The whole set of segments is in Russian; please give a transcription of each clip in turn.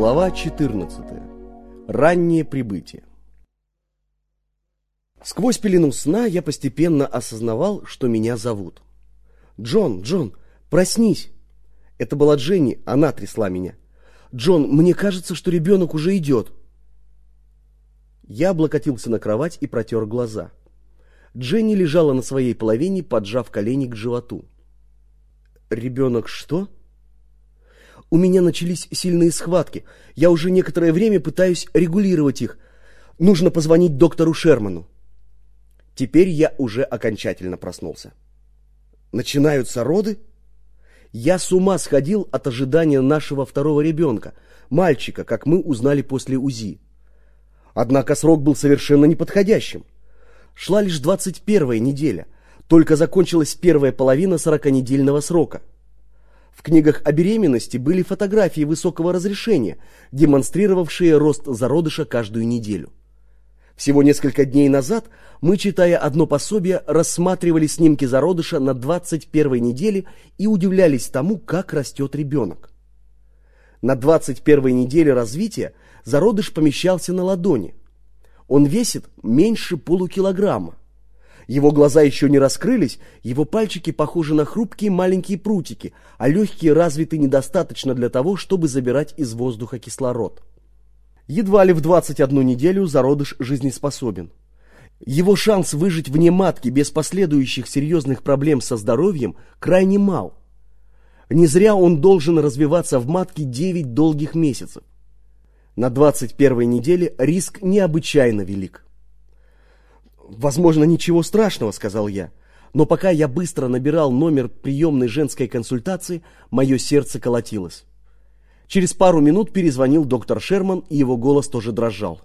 Глава 14. Раннее прибытие. Сквозь пелену сна я постепенно осознавал, что меня зовут. «Джон, Джон, проснись!» Это была Дженни, она трясла меня. «Джон, мне кажется, что ребенок уже идет». Я облокотился на кровать и протер глаза. Дженни лежала на своей половине, поджав колени к животу. «Ребенок что?» У меня начались сильные схватки. Я уже некоторое время пытаюсь регулировать их. Нужно позвонить доктору Шерману. Теперь я уже окончательно проснулся. Начинаются роды? Я с ума сходил от ожидания нашего второго ребенка, мальчика, как мы узнали после УЗИ. Однако срок был совершенно неподходящим. Шла лишь 21-я неделя, только закончилась первая половина 40-недельного срока. В книгах о беременности были фотографии высокого разрешения, демонстрировавшие рост зародыша каждую неделю. Всего несколько дней назад мы, читая одно пособие, рассматривали снимки зародыша на 21-й неделе и удивлялись тому, как растет ребенок. На 21-й неделе развития зародыш помещался на ладони. Он весит меньше полукилограмма. Его глаза еще не раскрылись, его пальчики похожи на хрупкие маленькие прутики, а легкие развиты недостаточно для того, чтобы забирать из воздуха кислород. Едва ли в 21 неделю зародыш жизнеспособен. Его шанс выжить вне матки без последующих серьезных проблем со здоровьем крайне мал. Не зря он должен развиваться в матке 9 долгих месяцев. На 21 неделе риск необычайно велик. «Возможно, ничего страшного», — сказал я. Но пока я быстро набирал номер приемной женской консультации, мое сердце колотилось. Через пару минут перезвонил доктор Шерман, и его голос тоже дрожал.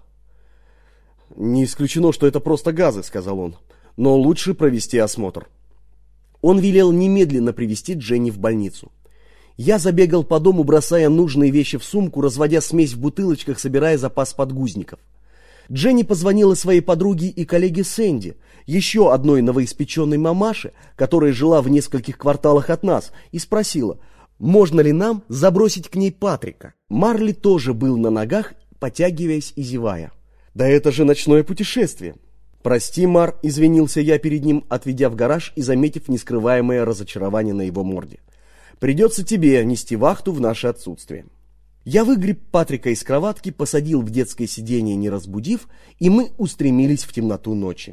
«Не исключено, что это просто газы», — сказал он, — «но лучше провести осмотр». Он велел немедленно привезти Дженни в больницу. Я забегал по дому, бросая нужные вещи в сумку, разводя смесь в бутылочках, собирая запас подгузников. Дженни позвонила своей подруге и коллеге Сэнди, еще одной новоиспеченной мамаше, которая жила в нескольких кварталах от нас, и спросила, можно ли нам забросить к ней Патрика. Марли тоже был на ногах, потягиваясь и зевая. «Да это же ночное путешествие!» «Прости, Мар», — извинился я перед ним, отведя в гараж и заметив нескрываемое разочарование на его морде. «Придется тебе нести вахту в наше отсутствие». Я выгреб Патрика из кроватки, посадил в детское сиденье, не разбудив, и мы устремились в темноту ночи.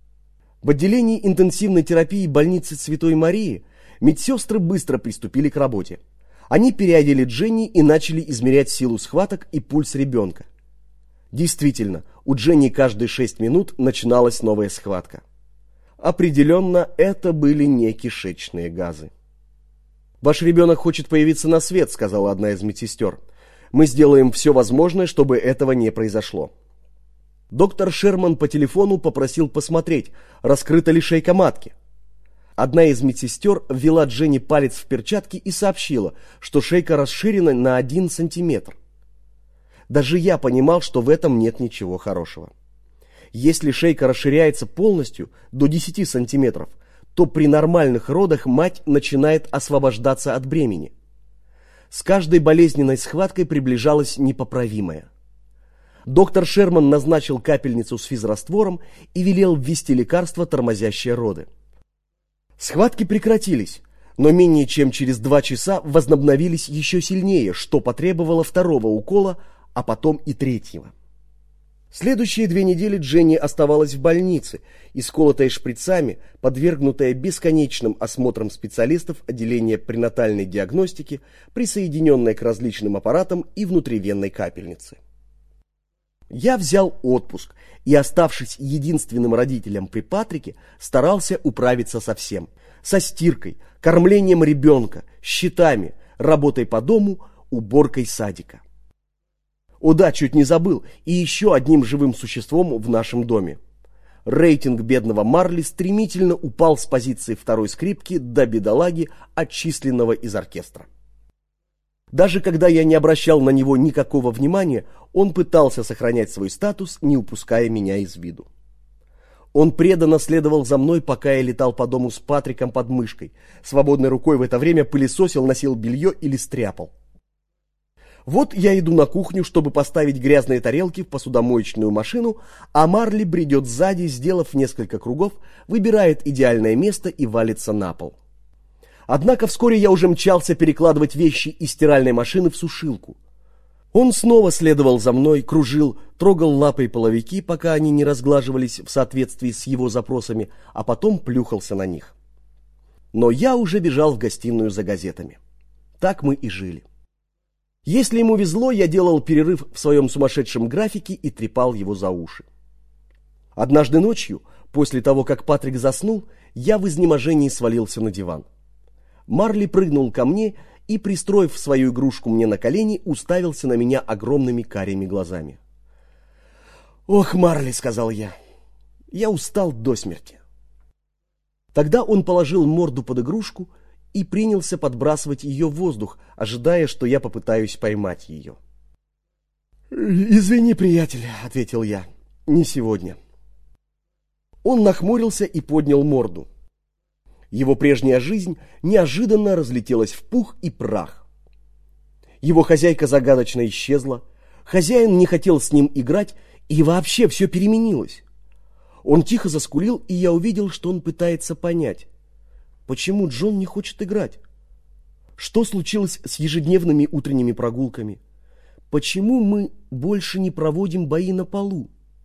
В отделении интенсивной терапии больницы Святой Марии медсестры быстро приступили к работе. Они переодели Дженни и начали измерять силу схваток и пульс ребенка. Действительно, у Дженни каждые 6 минут начиналась новая схватка. Определенно, это были не кишечные газы. «Ваш ребенок хочет появиться на свет», — сказала одна из медсестер. «Мы сделаем все возможное, чтобы этого не произошло». Доктор Шерман по телефону попросил посмотреть, раскрыта ли шейка матки. Одна из медсестер ввела Дженни палец в перчатки и сообщила, что шейка расширена на 1 сантиметр. Даже я понимал, что в этом нет ничего хорошего. Если шейка расширяется полностью, до 10 сантиметров, то при нормальных родах мать начинает освобождаться от бремени. С каждой болезненной схваткой приближалось непоправимое. Доктор Шерман назначил капельницу с физраствором и велел ввести лекарство, тормозящее роды. Схватки прекратились, но менее чем через 2 часа возобновились еще сильнее, что потребовало 2-го укола, а потом и 3-го. Следующие 2 недели Дженни оставалась в больнице, исколотая шприцами, подвергнутая бесконечным осмотрам специалистов отделения пренатальной диагностики, присоединенная к различным аппаратам и внутривенной капельнице. Я взял отпуск и, оставшись единственным родителем при Патрике, старался управиться со всем. Со стиркой, кормлением ребенка, счетами, работой по дому, уборкой садика. О да, чуть не забыл, и еще одним живым существом в нашем доме. Рейтинг бедного Марли стремительно упал с позиции 2-й скрипки до бедолаги, отчисленного из оркестра. Даже когда я не обращал на него никакого внимания, он пытался сохранять свой статус, не упуская меня из виду. Он преданно следовал за мной, пока я летал по дому с Патриком под мышкой. Свободной рукой в это время пылесосил, носил белье или стряпал. Вот я иду на кухню, чтобы поставить грязные тарелки в посудомоечную машину, а Марли бредет сзади, сделав несколько кругов, выбирает идеальное место и валится на пол. Однако вскоре я уже мчался перекладывать вещи из стиральной машины в сушилку. Он снова следовал за мной, кружил, трогал лапой половики, пока они не разглаживались в соответствии с его запросами, а потом плюхался на них. Но я уже бежал в гостиную за газетами. Так мы и жили. Если ему везло, я делал перерыв в своем сумасшедшем графике и трепал его за уши. Однажды ночью, после того, как Патрик заснул, я в изнеможении свалился на диван. Марли прыгнул ко мне и, пристроив свою игрушку мне на колени, уставился на меня огромными карими глазами. «Ох, Марли», — сказал я устал до смерти. Тогда он положил морду под игрушку и принялся подбрасывать ее в воздух, ожидая, что я попытаюсь поймать ее. «Извини, приятель», — ответил я, — «не сегодня». Он нахмурился и поднял морду. Его прежняя жизнь неожиданно разлетелась в пух и прах. Его хозяйка загадочно исчезла, хозяин не хотел с ним играть, и вообще все переменилось. Он тихо заскулил, и я увидел, что он пытается понять, почему Джон не хочет играть. Что случилось с ежедневными утренними прогулками? Почему мы больше не проводим бои на полу?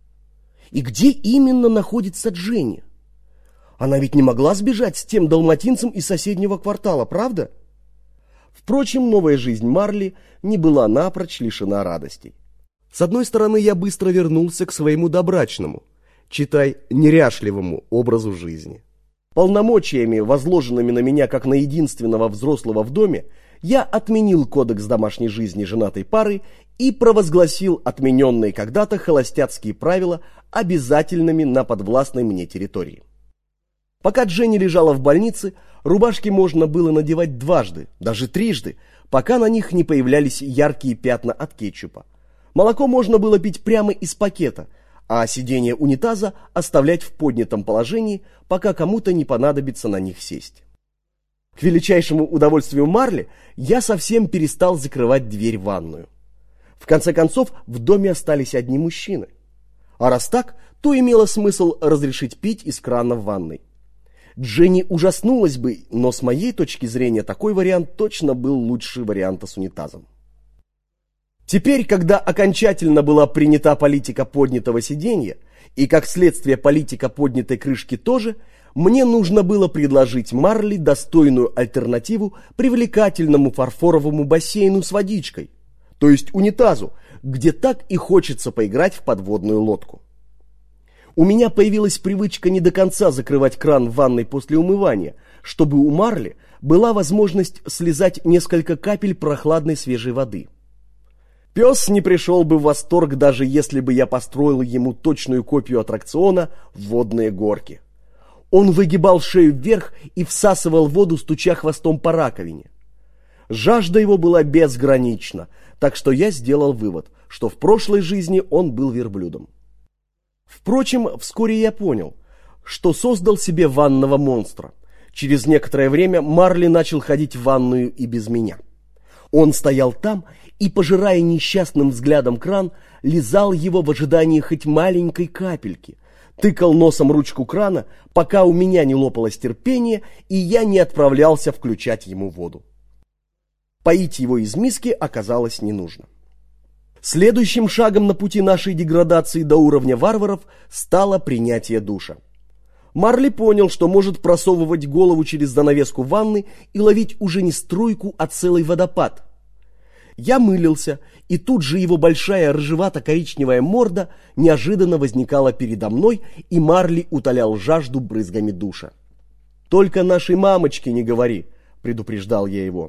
И где именно находится Дженни? Она ведь не могла сбежать с тем далматинцем из соседнего квартала, правда? Впрочем, новая жизнь Марли не была напрочь лишена радостей. С одной стороны, я быстро вернулся к своему добрачному, читай, неряшливому образу жизни. Полномочиями, возложенными на меня как на единственного взрослого в доме, я отменил кодекс домашней жизни женатой пары и провозгласил отмененные когда-то холостяцкие правила обязательными на подвластной мне территории. Пока Дженни лежала в больнице, рубашки можно было надевать дважды, даже трижды, пока на них не появлялись яркие пятна от кетчупа. Молоко можно было пить прямо из пакета, а сиденье унитаза оставлять в поднятом положении, пока кому-то не понадобится на них сесть. К величайшему удовольствию Марли я совсем перестал закрывать дверь в ванную. В конце концов, в доме остались одни мужчины. А раз так, то имело смысл разрешить пить из крана в ванной. Дженни ужаснулась бы, но с моей точки зрения такой вариант точно был лучше варианта с унитазом. Теперь, когда окончательно была принята политика поднятого сиденья, и как следствие политика поднятой крышки тоже, мне нужно было предложить Марли достойную альтернативу привлекательному фарфоровому бассейну с водичкой, то есть унитазу, где так и хочется поиграть в подводную лодку. У меня появилась привычка не до конца закрывать кран в ванной после умывания, чтобы у Марли была возможность слезать несколько капель прохладной свежей воды. Пес не пришел бы в восторг, даже если бы я построил ему точную копию аттракциона «Водные горки». Он выгибал шею вверх и всасывал воду, стуча хвостом по раковине. Жажда его была безгранична, так что я сделал вывод, что в прошлой жизни он был верблюдом. Впрочем, вскоре я понял, что создал себе ванного монстра. Через некоторое время Марли начал ходить в ванную и без меня. Он стоял там и, пожирая несчастным взглядом кран, лизал его в ожидании хоть маленькой капельки, тыкал носом ручку крана, пока у меня не лопалось терпение, и я не отправлялся включать ему воду. Поить его из миски оказалось не нужно. Следующим шагом на пути нашей деградации до уровня варваров стало принятие душа. Марли понял, что может просовывать голову через занавеску ванны и ловить уже не струйку, а целый водопад. Я мылился, и тут же его большая рыжевато-коричневая морда неожиданно возникала передо мной, и Марли утолял жажду брызгами душа. «Только нашей мамочке не говори», — предупреждал я его.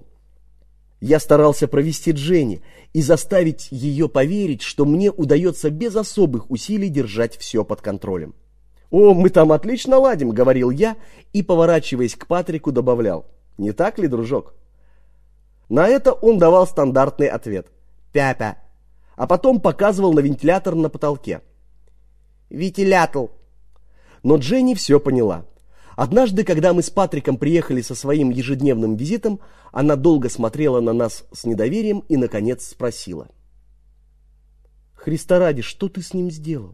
Я старался провести Дженни и заставить ее поверить, что мне удается без особых усилий держать все под контролем. «О, мы там отлично ладим», — говорил я и, поворачиваясь к Патрику, добавлял. «Не так ли, дружок?» На это он давал стандартный ответ «пя-пя», а потом показывал на вентилятор на потолке. «Вентилятор». Но Дженни все поняла. Однажды, когда мы с Патриком приехали со своим ежедневным визитом, она долго смотрела на нас с недоверием и, наконец, спросила: «Христа ради, что ты с ним сделал?»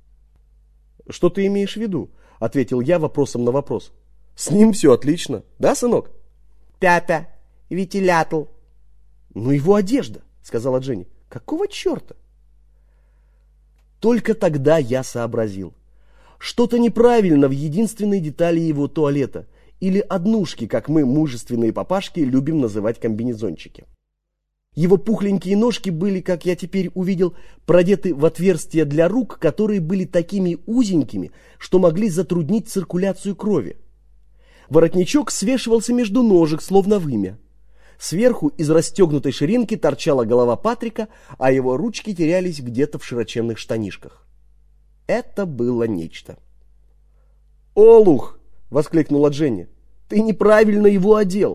«Что ты имеешь в виду?» — ответил я вопросом на вопрос. «С ним все отлично, да, сынок?» «Папа, ветелятл». «Ну его одежда», — сказала Дженни. «Какого черта?» Только тогда я сообразил. Что-то неправильно в единственной детали его туалета, или однушки, как мы, мужественные папашки, любим называть комбинезончики. Его пухленькие ножки были, как я теперь увидел, продеты в отверстия для рук, которые были такими узенькими, что могли затруднить циркуляцию крови. Воротничок свешивался между ножек, словно вымя. Сверху из расстегнутой ширинки торчала голова Патрика, а его ручки терялись где-то в широченных штанишках. Это было нечто. «Олух!» — воскликнула Дженни. «Ты неправильно его одел!»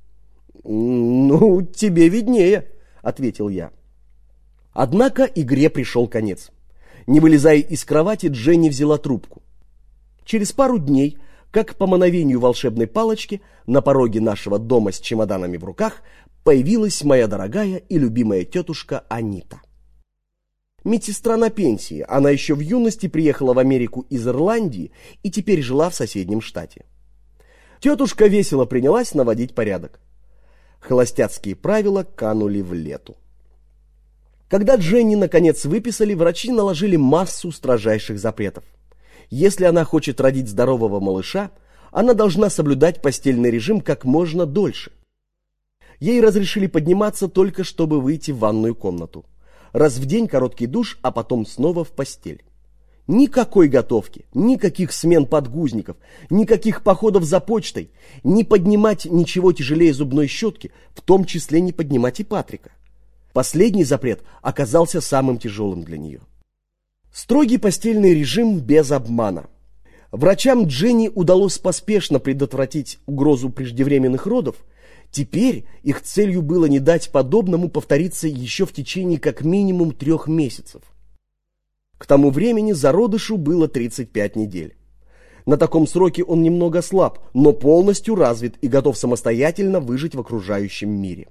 «Ну, тебе виднее», — ответил я. Однако игре пришел конец. Не вылезая из кровати, Дженни взяла трубку. Через пару дней, как по мановению волшебной палочки, на пороге нашего дома с чемоданами в руках появилась моя дорогая и любимая тетушка Анита. Медсестра на пенсии, она еще в юности приехала в Америку из Ирландии и теперь жила в соседнем штате. Тетушка весело принялась наводить порядок. Холостяцкие правила канули в лету. Когда Дженни наконец выписали, врачи наложили массу строжайших запретов. Если она хочет родить здорового малыша, она должна соблюдать постельный режим как можно дольше. Ей разрешили подниматься только чтобы выйти в ванную комнату. Раз в день короткий душ, а потом снова в постель. Никакой готовки, никаких смен подгузников, никаких походов за почтой, не поднимать ничего тяжелее зубной щетки, в том числе не поднимать и Патрика. Последний запрет оказался самым тяжелым для нее. Строгий постельный режим без обмана. Врачам Дженни удалось поспешно предотвратить угрозу преждевременных родов. Теперь их целью было не дать подобному повториться еще в течение как минимум 3 месяцев. К тому времени зародышу было 35 недель. На таком сроке он немного слаб, но полностью развит и готов самостоятельно выжить в окружающем мире.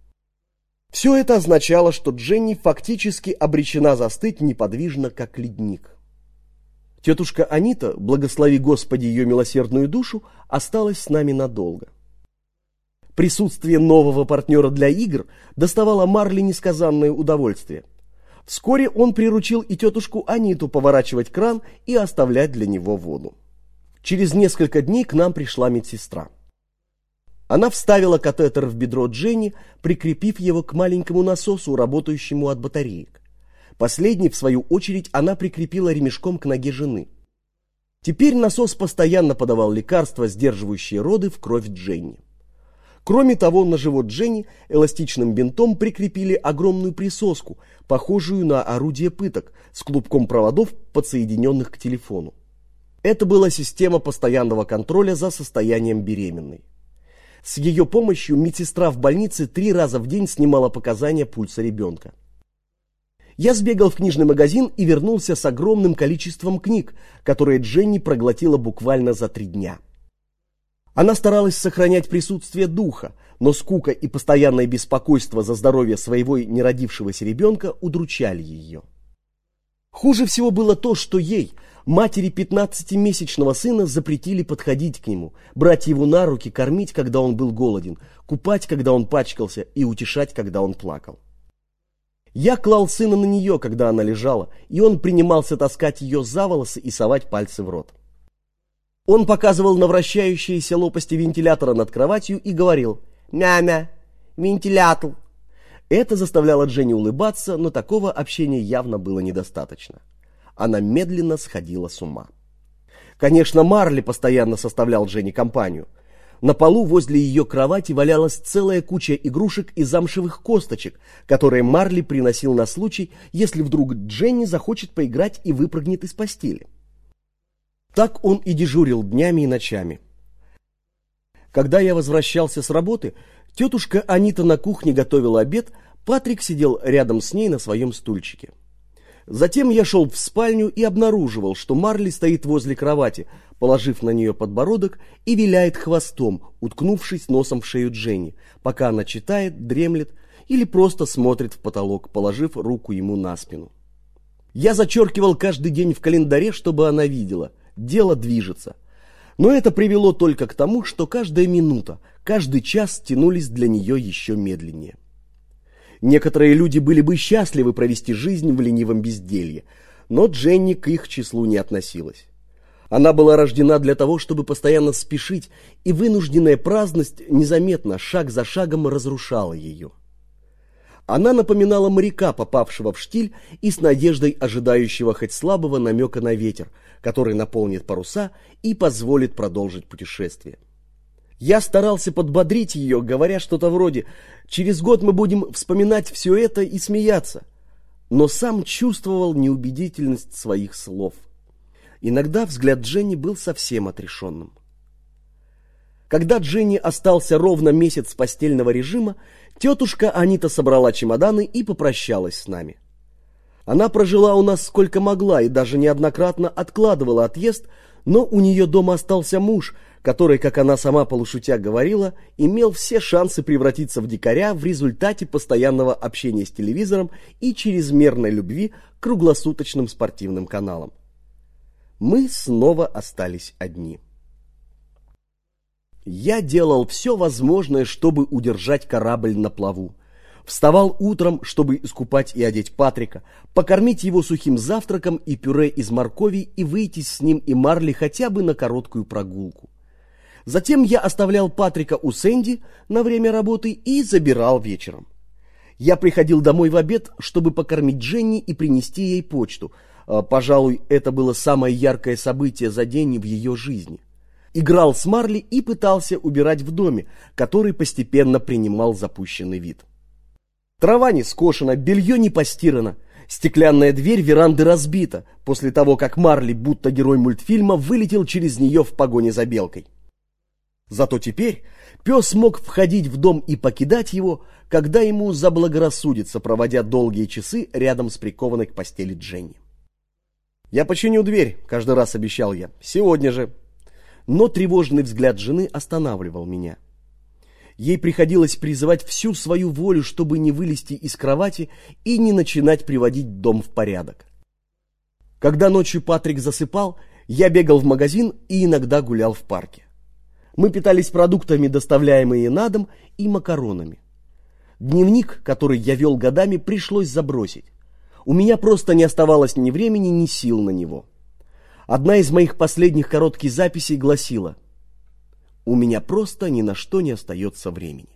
Все это означало, что Дженни фактически обречена застыть неподвижно, как ледник. Тетушка Анита, благослови Господи ее милосердную душу, осталась с нами надолго. Присутствие нового партнера для игр доставало Марли несказанное удовольствие. Вскоре он приручил и тетушку Аниту поворачивать кран и оставлять для него воду. Через несколько дней к нам пришла медсестра. Она вставила катетер в бедро Дженни, прикрепив его к маленькому насосу, работающему от батареек. Последний, в свою очередь, она прикрепила ремешком к ноге жены. Теперь насос постоянно подавал лекарства, сдерживающие роды, в кровь Дженни. Кроме того, на живот Дженни эластичным бинтом прикрепили огромную присоску, похожую на орудие пыток, с клубком проводов, подсоединенных к телефону. Это была система постоянного контроля за состоянием беременной. С ее помощью медсестра в больнице 3 раза в день снимала показания пульса ребенка. Я сбегал в книжный магазин и вернулся с огромным количеством книг, которые Дженни проглотила буквально за 3 дня. Она старалась сохранять присутствие духа, но скука и постоянное беспокойство за здоровье своего неродившегося ребенка удручали ее. Хуже всего было то, что ей, матери 15-месячного сына, запретили подходить к нему, брать его на руки, кормить, когда он был голоден, купать, когда он пачкался, и утешать, когда он плакал. Я клал сына на нее, когда она лежала, и он принимался таскать ее за волосы и совать пальцы в рот. Он показывал на вращающиеся лопасти вентилятора над кроватью и говорил: «Мя-мя, вентилятор». Это заставляло Дженни улыбаться, но такого общения явно было недостаточно. Она медленно сходила с ума. Конечно, Марли постоянно составлял Дженни компанию. На полу возле ее кровати валялась целая куча игрушек и замшевых косточек, которые Марли приносил на случай, если вдруг Дженни захочет поиграть и выпрыгнет из постели. Так он и дежурил днями и ночами. Когда я возвращался с работы, тетушка Анита на кухне готовила обед, Патрик сидел рядом с ней на своем стульчике. Затем я шел в спальню и обнаруживал, что Марли стоит возле кровати, положив на нее подбородок и виляет хвостом, уткнувшись носом в шею Дженни, пока она читает, дремлет или просто смотрит в потолок, положив руку ему на спину. Я зачеркивал каждый день в календаре, чтобы она видела. Дело движется. Но это привело только к тому, что каждая минута, каждый час тянулись для нее еще медленнее. Некоторые люди были бы счастливы провести жизнь в ленивом безделье, но Дженни к их числу не относилась. Она была рождена для того, чтобы постоянно спешить, и вынужденная праздность незаметно, шаг за шагом разрушала ее. Она напоминала моряка, попавшего в штиль и с надеждой ожидающего хоть слабого намека на ветер, который наполнит паруса и позволит продолжить путешествие. Я старался подбодрить ее, говоря что-то вроде «Через год мы будем вспоминать все это и смеяться», но сам чувствовал неубедительность своих слов. Иногда взгляд Дженни был совсем отрешенным. Когда Дженни остался ровно месяц постельного режима, тетушка Анита собрала чемоданы и попрощалась с нами. Она прожила у нас сколько могла и даже неоднократно откладывала отъезд, но у нее дома остался муж, который, как она сама полушутя говорила, имел все шансы превратиться в дикаря в результате постоянного общения с телевизором и чрезмерной любви к круглосуточным спортивным каналам. Мы снова остались одни. Я делал все возможное, чтобы удержать корабль на плаву. Вставал утром, чтобы искупать и одеть Патрика, покормить его сухим завтраком и пюре из моркови и выйти с ним и Марли хотя бы на короткую прогулку. Затем я оставлял Патрика у Сэнди на время работы и забирал вечером. Я приходил домой в обед, чтобы покормить Дженни и принести ей почту. Пожалуй, это было самое яркое событие за день в ее жизни. Играл с Марли и пытался убирать в доме, который постепенно принимал запущенный вид. Трава не скошена, белье не постирано, стеклянная дверь веранды разбита, после того, как Марли, будто герой мультфильма, вылетел через нее в погоне за белкой. Зато теперь пес мог входить в дом и покидать его, когда ему заблагорассудится, проводя долгие часы рядом с прикованной к постели Дженни. «Я починю дверь», — каждый раз обещал я, — «сегодня же». Но тревожный взгляд жены останавливал меня. Ей приходилось призывать всю свою волю, чтобы не вылезти из кровати и не начинать приводить дом в порядок. Когда ночью Патрик засыпал, я бегал в магазин и иногда гулял в парке. Мы питались продуктами, доставляемыми на дом, и макаронами. Дневник, который я вел годами, пришлось забросить. У меня просто не оставалось ни времени, ни сил на него. Одна из моих последних коротких записей гласила: «У меня просто ни на что не остается времени».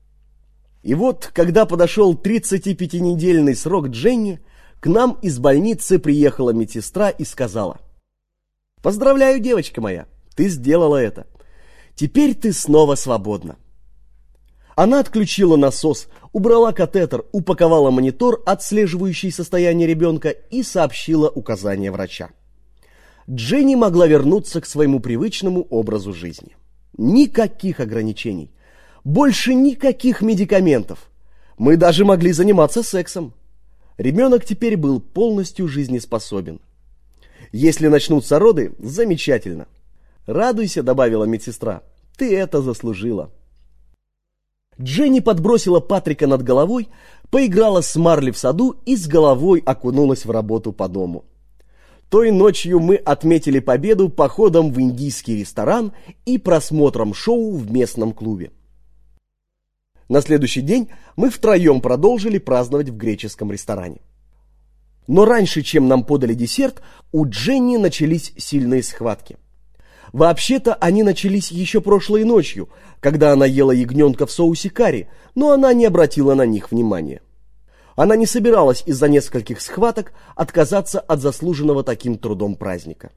И вот, когда подошел 35-недельный срок Дженни, к нам из больницы приехала медсестра и сказала: «Поздравляю, девочка моя, ты сделала это. Теперь ты снова свободна». Она отключила насос, убрала катетер, упаковала монитор, отслеживающий состояние ребенка, и сообщила указания врача. Дженни могла вернуться к своему привычному образу жизни. Никаких ограничений. Больше никаких медикаментов. Мы даже могли заниматься сексом. Ребенок теперь был полностью жизнеспособен. Если начнутся роды, замечательно. «Радуйся», — добавила медсестра, — «ты это заслужила». Дженни подбросила Патрика над головой, поиграла с Марли в саду и с головой окунулась в работу по дому. Той ночью мы отметили победу походом в индийский ресторан и просмотром шоу в местном клубе. На следующий день мы втроем продолжили праздновать в греческом ресторане. Но раньше, чем нам подали десерт, у Дженни начались сильные схватки. Вообще-то они начались еще прошлой ночью, когда она ела ягненка в соусе карри, но она не обратила на них внимания. Она не собиралась из-за нескольких схваток отказаться от заслуженного таким трудом праздника.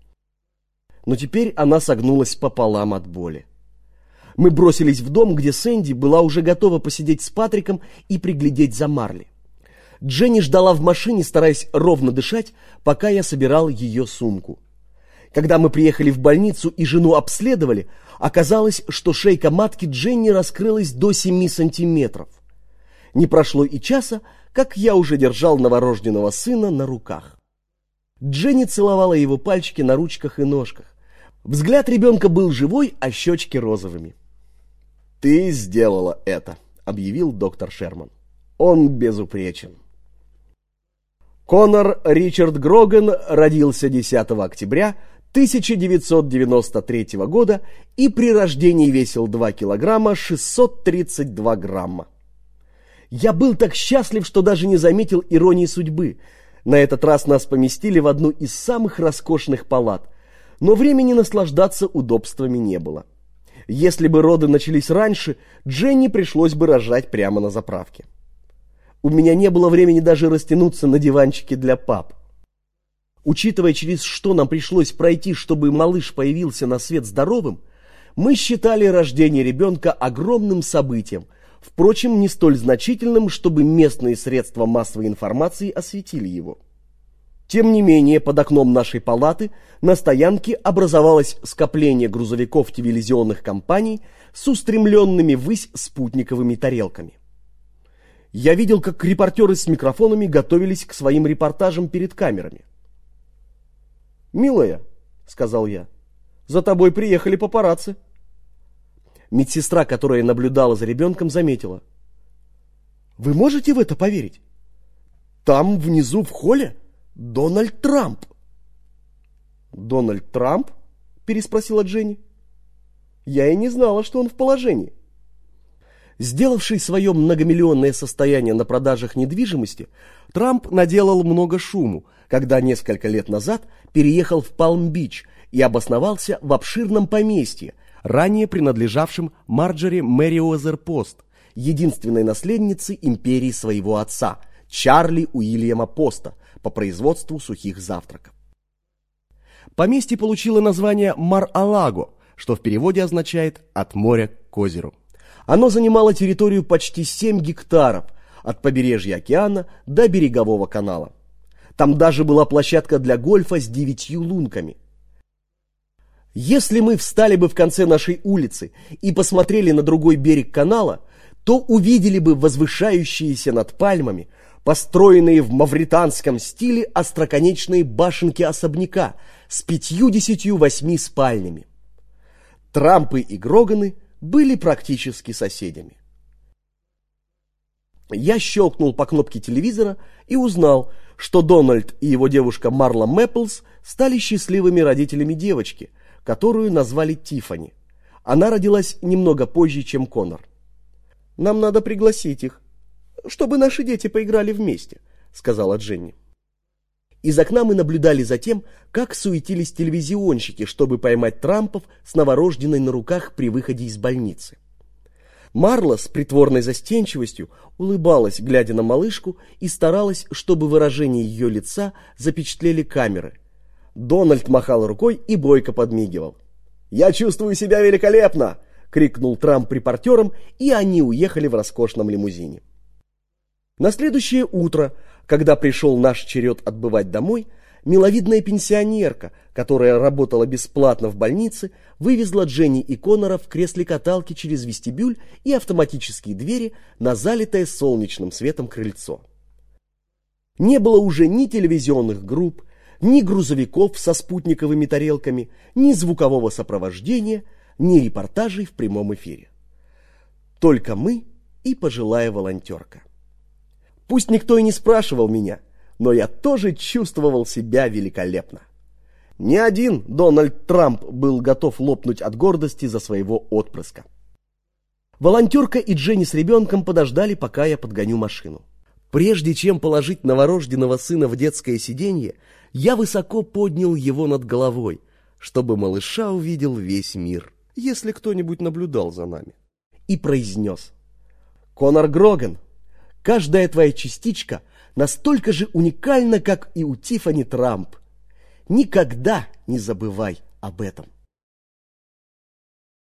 Но теперь она согнулась пополам от боли. Мы бросились в дом, где Сэнди была уже готова посидеть с Патриком и приглядеть за Марли. Дженни ждала в машине, стараясь ровно дышать, пока я собирал ее сумку. Когда мы приехали в больницу и жену обследовали, оказалось, что шейка матки Дженни раскрылась до 7 сантиметров. Не прошло и часа, как я уже держал новорожденного сына на руках. Дженни целовала его пальчики на ручках и ножках. Взгляд ребенка был живой, а щечки розовыми. «Ты сделала это», — объявил доктор Шерман. «Он безупречен». Конор Ричард Гроган родился 10 октября 1993 года и при рождении весил 2 килограмма 632 грамма. Я был так счастлив, что даже не заметил иронии судьбы. На этот раз нас поместили в одну из самых роскошных палат, но времени наслаждаться удобствами не было. Если бы роды начались раньше, Дженни пришлось бы рожать прямо на заправке. У меня не было времени даже растянуться на диванчике для пап. Учитывая, через что нам пришлось пройти, чтобы малыш появился на свет здоровым, мы считали рождение ребенка огромным событием, впрочем, не столь значительным, чтобы местные средства массовой информации осветили его. Тем не менее, под окном нашей палаты на стоянке образовалось скопление грузовиков телевизионных компаний с устремленными ввысь спутниковыми тарелками. Я видел, как репортеры с микрофонами готовились к своим репортажам перед камерами. «Милая», — сказал я, — «за тобой приехали папарацци». Медсестра, которая наблюдала за ребенком, заметила: «Вы можете в это поверить? Там внизу в холле Дональд Трамп». «Дональд Трамп?» — переспросила Дженни. «Я и не знала, что он в положении». Сделавший свое многомиллионное состояние на продажах недвижимости, Трамп наделал много шуму, когда несколько лет назад переехал в Палм-Бич и обосновался в обширном поместье, ранее принадлежавшем Марджори Мэриуэзер Пост, единственной наследнице империи своего отца, Чарли Уильяма Поста, по производству сухих завтраков. Поместье получило название Мар-а-Лаго, что в переводе означает «от моря к озеру». Оно занимало территорию почти 7 гектаров, от побережья океана до берегового канала. Там даже была площадка для гольфа с 9 лунками. Если мы встали бы в конце нашей улицы и посмотрели на другой берег канала, то увидели бы возвышающиеся над пальмами, построенные в мавританском стиле остроконечные башенки особняка с 58 спальнями. Трампы и Гроганы были практически соседями. Я щелкнул по кнопке телевизора и узнал, что Дональд и его девушка Марла Мэпплс стали счастливыми родителями девочки, которую назвали Тиффани. Она родилась немного позже, чем Конор. «Нам надо пригласить их, чтобы наши дети поиграли вместе», — сказала Дженни. Из окна мы наблюдали за тем, как суетились телевизионщики, чтобы поймать Трампов с новорожденной на руках при выходе из больницы. Марла с притворной застенчивостью улыбалась, глядя на малышку, и старалась, чтобы выражение ее лица запечатлели камеры. Дональд махал рукой и бойко подмигивал. «Я чувствую себя великолепно!» — крикнул Трамп репортерам, и они уехали в роскошном лимузине. На следующее утро, когда пришел наш черед отбывать домой, миловидная пенсионерка, которая работала бесплатно в больнице, вывезла Дженни и Конора в кресле-каталке через вестибюль и автоматические двери на залитое солнечным светом крыльцо. Не было уже ни телевизионных групп, ни грузовиков со спутниковыми тарелками, ни звукового сопровождения, ни репортажей в прямом эфире. Только мы и пожилая волонтерка. Пусть никто и не спрашивал меня, но я тоже чувствовал себя великолепно. Ни один Дональд Трамп был готов лопнуть от гордости за своего отпрыска. Волонтерка и Дженни с ребенком подождали, пока я подгоню машину. Прежде чем положить новорожденного сына в детское сиденье, я высоко поднял его над головой, чтобы малыша увидел весь мир, если кто-нибудь наблюдал за нами, и произнес: «Конор Гроган, каждая твоя частичка настолько же уникальна, как и у Тиффани Трамп. Никогда не забывай об этом».